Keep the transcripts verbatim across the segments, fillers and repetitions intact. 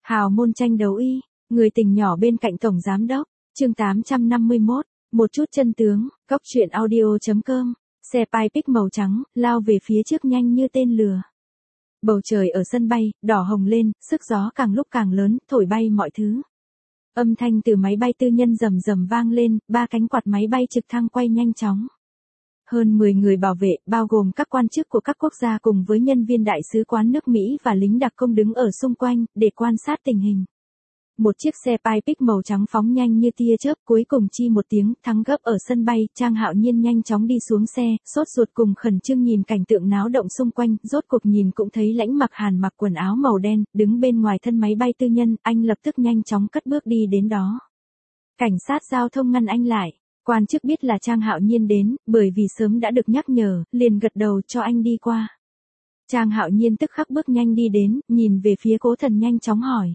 Hào môn tranh đấu y, người tình nhỏ bên cạnh tổng giám đốc, chương tám trăm năm mươi mốt, một chút chân tướng, góc truyện audio.com, xe Pipic màu trắng, lao về phía trước nhanh như tên lửa. Bầu trời ở sân bay, đỏ hồng lên, sức gió càng lúc càng lớn, thổi bay mọi thứ. Âm thanh từ máy bay tư nhân rầm rầm vang lên, ba cánh quạt máy bay trực thăng quay nhanh chóng. Hơn mười người bảo vệ, bao gồm các quan chức của các quốc gia cùng với nhân viên đại sứ quán nước Mỹ và lính đặc công đứng ở xung quanh, để quan sát tình hình. Một chiếc xe Pipic màu trắng phóng nhanh như tia chớp, cuối cùng chi một tiếng, thắng gấp ở sân bay. Trang Hạo Nhiên nhanh chóng đi xuống xe, sốt ruột cùng khẩn trương nhìn cảnh tượng náo động xung quanh, rốt cuộc nhìn cũng thấy Lãnh Mặc Hàn mặc quần áo màu đen, đứng bên ngoài thân máy bay tư nhân, anh lập tức nhanh chóng cất bước đi đến đó. Cảnh sát giao thông ngăn anh lại. Quan chức biết là Trang Hạo Nhiên đến, bởi vì sớm đã được nhắc nhở, liền gật đầu cho anh đi qua. Trang Hạo Nhiên tức khắc bước nhanh đi đến, nhìn về phía Cố Thần nhanh chóng hỏi.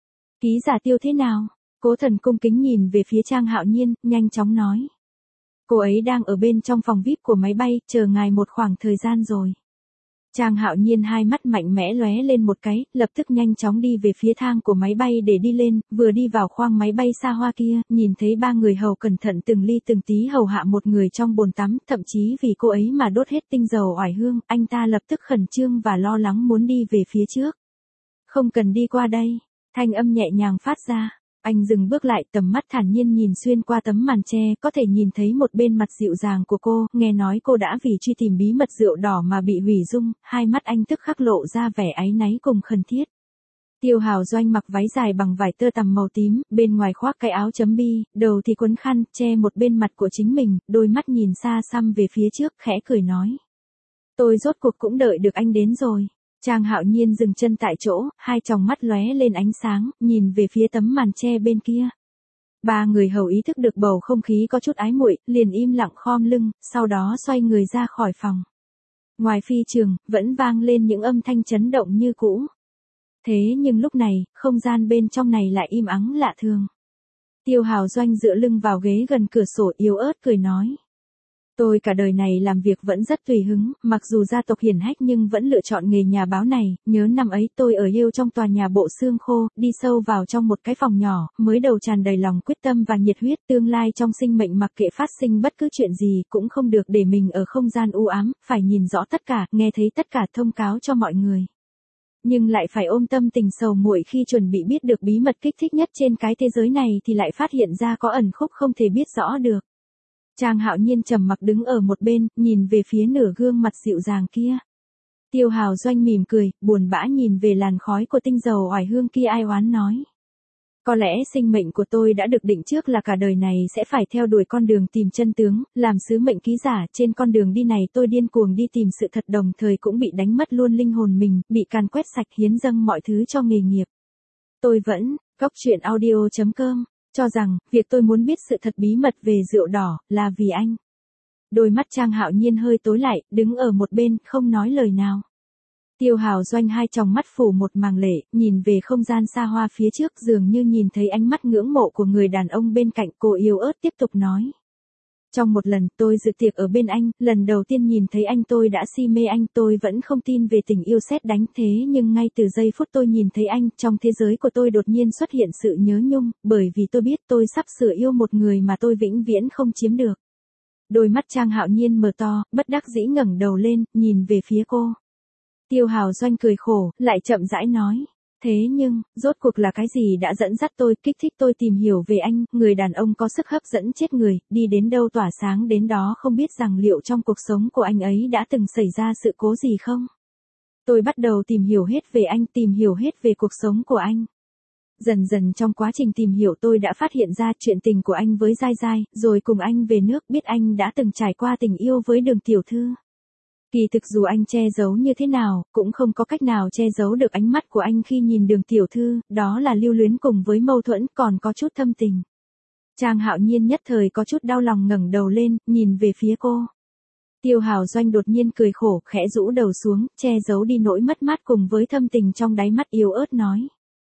Ký giả Tiêu thế nào? Cố Thần cung kính nhìn về phía Trang Hạo Nhiên, nhanh chóng nói. Cô ấy đang ở bên trong phòng vi ai pi của máy bay, chờ ngài một khoảng thời gian rồi. Trang Hạo Nhiên hai mắt mạnh mẽ lóe lên một cái, lập tức nhanh chóng đi về phía thang của máy bay để đi lên, vừa đi vào khoang máy bay xa hoa kia, nhìn thấy ba người hầu cẩn thận từng ly từng tí hầu hạ một người trong bồn tắm, thậm chí vì cô ấy mà đốt hết tinh dầu oải hương, anh ta lập tức khẩn trương và lo lắng muốn đi về phía trước. Không cần đi qua đây, thanh âm nhẹ nhàng phát ra. Anh dừng bước lại, tầm mắt thản nhiên nhìn xuyên qua tấm màn che, có thể nhìn thấy một bên mặt dịu dàng của cô, nghe nói cô đã vì truy tìm bí mật rượu đỏ mà bị hủy dung, hai mắt anh tức khắc lộ ra vẻ áy náy cùng khẩn thiết. Tiêu Hào Doanh mặc váy dài bằng vải tơ tằm màu tím, bên ngoài khoác cái áo chấm bi, đầu thì quấn khăn, che một bên mặt của chính mình, đôi mắt nhìn xa xăm về phía trước, khẽ cười nói. Tôi rốt cuộc cũng đợi được anh đến rồi. Trang Hạo Nhiên dừng chân tại chỗ, hai tròng mắt lóe lên ánh sáng, nhìn về phía tấm màn che bên kia. Ba người hầu ý thức được bầu không khí có chút ái muội, liền im lặng khom lưng, sau đó xoay người ra khỏi phòng. Ngoài phi trường, vẫn vang lên những âm thanh chấn động như cũ. Thế nhưng lúc này, không gian bên trong này lại im ắng lạ thường. Tiêu Hào Doanh dựa lưng vào ghế gần cửa sổ yếu ớt cười nói. Tôi cả đời này làm việc vẫn rất tùy hứng, mặc dù gia tộc hiển hách nhưng vẫn lựa chọn nghề nhà báo này, nhớ năm ấy tôi ở yêu trong tòa nhà bộ xương khô, đi sâu vào trong một cái phòng nhỏ, mới đầu tràn đầy lòng quyết tâm và nhiệt huyết, tương lai trong sinh mệnh mặc kệ phát sinh bất cứ chuyện gì cũng không được để mình ở không gian u ám, phải nhìn rõ tất cả, nghe thấy tất cả thông cáo cho mọi người. Nhưng lại phải ôm tâm tình sầu muội khi chuẩn bị biết được bí mật kích thích nhất trên cái thế giới này thì lại phát hiện ra có ẩn khúc không thể biết rõ được. Trang Hạo Nhiên trầm mặc đứng ở một bên, nhìn về phía nửa gương mặt dịu dàng kia. Tiêu Hào Doanh mỉm cười, buồn bã nhìn về làn khói của tinh dầu oải hương kia ai oán nói. Có lẽ sinh mệnh của tôi đã được định trước là cả đời này sẽ phải theo đuổi con đường tìm chân tướng, làm sứ mệnh ký giả, trên con đường đi này tôi điên cuồng đi tìm sự thật đồng thời cũng bị đánh mất luôn linh hồn mình, bị càn quét sạch hiến dâng mọi thứ cho nghề nghiệp. Tôi vẫn, góc truyện audio.com. Cho rằng, việc tôi muốn biết sự thật bí mật về rượu đỏ, là vì anh. Đôi mắt Trang Hạo Nhiên hơi tối lại, đứng ở một bên, không nói lời nào. Tiêu Hào Doanh hai tròng mắt phủ một màng lệ, nhìn về không gian xa hoa phía trước dường như nhìn thấy ánh mắt ngưỡng mộ của người đàn ông bên cạnh. Cô yếu ớt tiếp tục nói. Trong một lần tôi dự tiệc ở bên anh, lần đầu tiên nhìn thấy anh tôi đã si mê anh, tôi vẫn không tin về tình yêu sét đánh thế nhưng ngay từ giây phút tôi nhìn thấy anh, trong thế giới của tôi đột nhiên xuất hiện sự nhớ nhung, bởi vì tôi biết tôi sắp sửa yêu một người mà tôi vĩnh viễn không chiếm được. Đôi mắt Trang Hạo Nhiên mở to, bất đắc dĩ ngẩng đầu lên, nhìn về phía cô. Tiêu Hào Doanh cười khổ, lại chậm rãi nói. Thế nhưng, rốt cuộc là cái gì đã dẫn dắt tôi, kích thích tôi tìm hiểu về anh, người đàn ông có sức hấp dẫn chết người, đi đến đâu tỏa sáng đến đó, không biết rằng liệu trong cuộc sống của anh ấy đã từng xảy ra sự cố gì không? Tôi bắt đầu tìm hiểu hết về anh, tìm hiểu hết về cuộc sống của anh. Dần dần trong quá trình tìm hiểu tôi đã phát hiện ra chuyện tình của anh với Giai Giai, rồi cùng anh về nước, biết anh đã từng trải qua tình yêu với Đường tiểu thư. Kỳ thực dù anh che giấu như thế nào, cũng không có cách nào che giấu được ánh mắt của anh khi nhìn Đường tiểu thư, đó là lưu luyến cùng với mâu thuẫn, còn có chút thâm tình. Trang Hạo Nhiên nhất thời có chút đau lòng ngẩng đầu lên, nhìn về phía cô. Tiêu Hào Doanh đột nhiên cười khổ, khẽ rũ đầu xuống, che giấu đi nỗi mất mát cùng với thâm tình trong đáy mắt yếu ớt nói.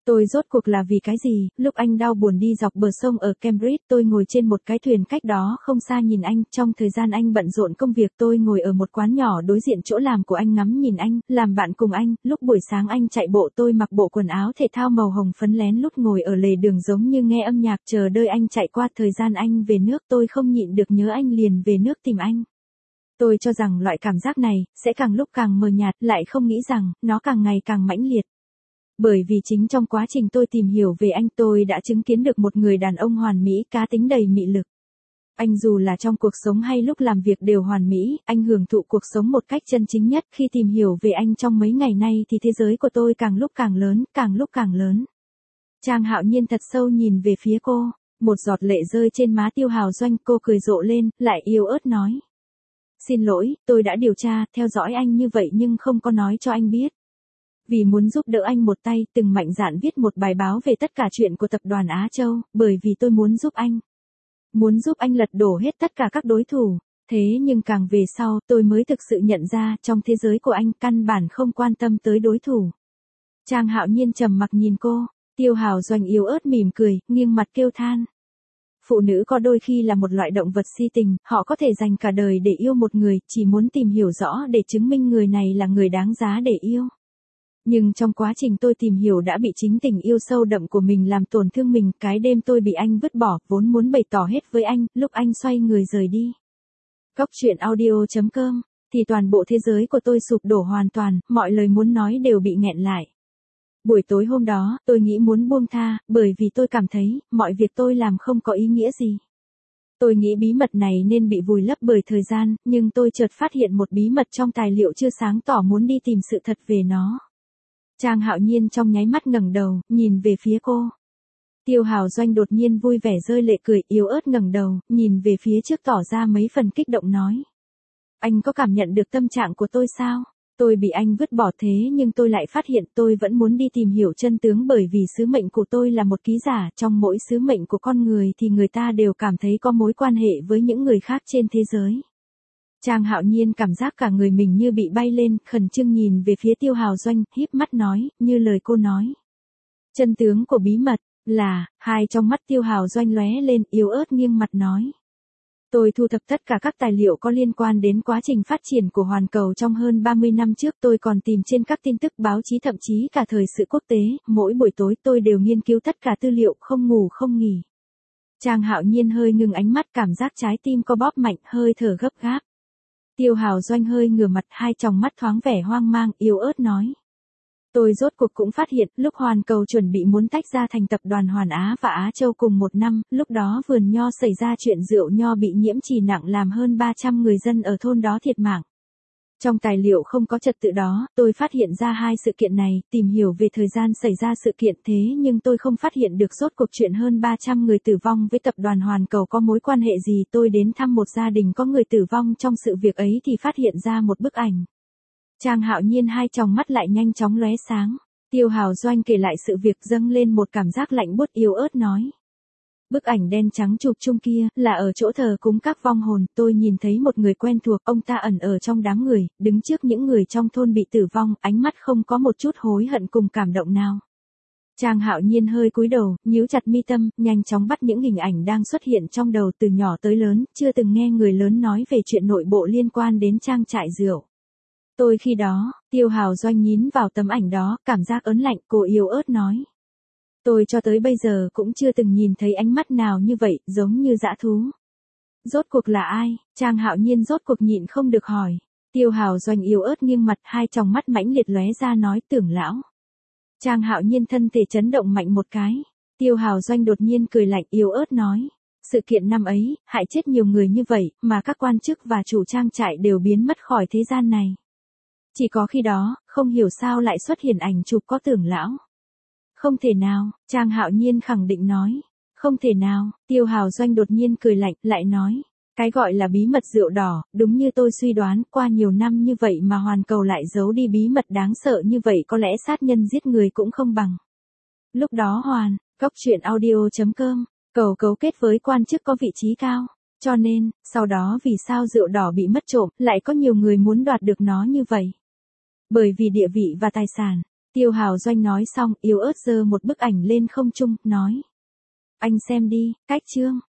Tôi rốt cuộc là vì cái gì, lúc anh đau buồn đi dọc bờ sông ở Cambridge, tôi ngồi trên một cái thuyền cách đó không xa nhìn anh, trong thời gian anh bận rộn công việc tôi ngồi ở một quán nhỏ đối diện chỗ làm của anh ngắm nhìn anh, làm bạn cùng anh, lúc buổi sáng anh chạy bộ tôi mặc bộ quần áo thể thao màu hồng phấn lén lút ngồi ở lề đường giống như nghe âm nhạc chờ đợi anh chạy qua, thời gian anh về nước tôi không nhịn được nhớ anh liền về nước tìm anh. Tôi cho rằng loại cảm giác này sẽ càng lúc càng mờ nhạt, lại không nghĩ rằng nó càng ngày càng mãnh liệt. Bởi vì chính trong quá trình tôi tìm hiểu về anh tôi đã chứng kiến được một người đàn ông hoàn mỹ, cá tính đầy mị lực. Anh dù là trong cuộc sống hay lúc làm việc đều hoàn mỹ, anh hưởng thụ cuộc sống một cách chân chính nhất. Khi tìm hiểu về anh trong mấy ngày nay thì thế giới của tôi càng lúc càng lớn, càng lúc càng lớn. Trang Hạo Nhiên thật sâu nhìn về phía cô, một giọt lệ rơi trên má Tiêu Hào Doanh, cô cười rộ lên, lại yếu ớt nói. Xin lỗi, tôi đã điều tra, theo dõi anh như vậy nhưng không có nói cho anh biết. Vì muốn giúp đỡ anh một tay, từng mạnh dạn viết một bài báo về tất cả chuyện của tập đoàn Á Châu, bởi vì tôi muốn giúp anh. Muốn giúp anh lật đổ hết tất cả các đối thủ. Thế nhưng càng về sau, tôi mới thực sự nhận ra, trong thế giới của anh, căn bản không quan tâm tới đối thủ. Trang Hạo Nhiên trầm mặc nhìn cô, Tiêu Hào Doanh yếu ớt mỉm cười, nghiêng mặt kêu than. Phụ nữ có đôi khi là một loại động vật si tình, họ có thể dành cả đời để yêu một người, chỉ muốn tìm hiểu rõ để chứng minh người này là người đáng giá để yêu. Nhưng trong quá trình tôi tìm hiểu đã bị chính tình yêu sâu đậm của mình làm tổn thương mình, cái đêm tôi bị anh vứt bỏ, vốn muốn bày tỏ hết với anh, lúc anh xoay người rời đi. Cóc truyện audio chấm com, thì toàn bộ thế giới của tôi sụp đổ hoàn toàn, mọi lời muốn nói đều bị nghẹn lại. Buổi tối hôm đó, tôi nghĩ muốn buông tha, bởi vì tôi cảm thấy, mọi việc tôi làm không có ý nghĩa gì. Tôi nghĩ bí mật này nên bị vùi lấp bởi thời gian, nhưng tôi chợt phát hiện một bí mật trong tài liệu chưa sáng tỏ, muốn đi tìm sự thật về nó. Trang Hạo Nhiên trong nháy mắt ngẩng đầu, nhìn về phía cô. Tiêu Hào Doanh đột nhiên vui vẻ rơi lệ cười, yếu ớt ngẩng đầu, nhìn về phía trước tỏ ra mấy phần kích động nói. Anh có cảm nhận được tâm trạng của tôi sao? Tôi bị anh vứt bỏ thế nhưng tôi lại phát hiện tôi vẫn muốn đi tìm hiểu chân tướng, bởi vì sứ mệnh của tôi là một ký giả, trong mỗi sứ mệnh của con người thì người ta đều cảm thấy có mối quan hệ với những người khác trên thế giới. Trang Hạo Nhiên cảm giác cả người mình như bị bay lên, khẩn trương nhìn về phía Tiêu Hào Doanh, híp mắt nói, như lời cô nói. Chân tướng của bí mật, là, hai trong mắt Tiêu Hào Doanh lóe lên, yếu ớt nghiêng mặt nói. Tôi thu thập tất cả các tài liệu có liên quan đến quá trình phát triển của Hoàn Cầu trong hơn ba mươi năm trước, tôi còn tìm trên các tin tức báo chí thậm chí cả thời sự quốc tế, mỗi buổi tối tôi đều nghiên cứu tất cả tư liệu, không ngủ không nghỉ. Trang Hạo Nhiên hơi ngừng ánh mắt, cảm giác trái tim co bóp mạnh, hơi thở gấp gáp. Tiêu Hào Doanh hơi ngửa mặt, hai tròng mắt thoáng vẻ hoang mang, yếu ớt nói. Tôi rốt cuộc cũng phát hiện, lúc Hoàn Cầu chuẩn bị muốn tách ra thành tập đoàn Hoàn Á và Á Châu cùng một năm, lúc đó vườn nho xảy ra chuyện rượu nho bị nhiễm trì nặng làm hơn ba trăm người dân ở thôn đó thiệt mạng. Trong tài liệu không có trật tự đó, tôi phát hiện ra hai sự kiện này, tìm hiểu về thời gian xảy ra sự kiện, thế nhưng tôi không phát hiện được rốt cuộc chuyện hơn ba trăm người tử vong với tập đoàn Hoàn Cầu có mối quan hệ gì. Tôi đến thăm một gia đình có người tử vong trong sự việc ấy thì phát hiện ra một bức ảnh. Trang Hạo Nhiên hai tròng mắt lại nhanh chóng lóe sáng. Tiêu Hào Doanh kể lại sự việc, dâng lên một cảm giác lạnh buốt, yếu ớt nói. Bức ảnh đen trắng chụp chung kia, là ở chỗ thờ cúng các vong hồn, tôi nhìn thấy một người quen thuộc, ông ta ẩn ở trong đám người, đứng trước những người trong thôn bị tử vong, ánh mắt không có một chút hối hận cùng cảm động nào. Trang Hạo Nhiên hơi cúi đầu, nhíu chặt mi tâm, nhanh chóng bắt những hình ảnh đang xuất hiện trong đầu từ nhỏ tới lớn, chưa từng nghe người lớn nói về chuyện nội bộ liên quan đến trang trại rượu. Tôi khi đó, Tiêu Hào Doanh nhín vào tấm ảnh đó, cảm giác ớn lạnh, cô yếu ớt nói. Tôi cho tới bây giờ cũng chưa từng nhìn thấy ánh mắt nào như vậy, giống như dã thú. Rốt cuộc là ai? Trang Hạo Nhiên rốt cuộc nhịn không được hỏi. Tiêu Hào Doanh yếu ớt nghiêng mặt, hai tròng mắt mãnh liệt lóe ra nói, Tưởng lão. Trang Hạo Nhiên thân thể chấn động mạnh một cái. Tiêu Hào Doanh đột nhiên cười lạnh, yếu ớt nói. Sự kiện năm ấy, hại chết nhiều người như vậy, mà các quan chức và chủ trang trại đều biến mất khỏi thế gian này. Chỉ có khi đó, không hiểu sao lại xuất hiện ảnh chụp có Tưởng lão. Không thể nào, Trang Hạo Nhiên khẳng định nói. Không thể nào, Tiêu Hào Doanh đột nhiên cười lạnh, lại nói. Cái gọi là bí mật rượu đỏ, đúng như tôi suy đoán, qua nhiều năm như vậy mà Hoàn Cầu lại giấu đi bí mật đáng sợ như vậy, có lẽ sát nhân giết người cũng không bằng. Lúc đó Hoàn, Cóc truyện audio chấm com, Cầu cấu kết với quan chức có vị trí cao. Cho nên, sau đó vì sao rượu đỏ bị mất trộm, lại có nhiều người muốn đoạt được nó như vậy? Bởi vì địa vị và tài sản. Tiêu Hào Doanh nói xong, yếu ớt giơ một bức ảnh lên không trung, nói. Anh xem đi, cách chương.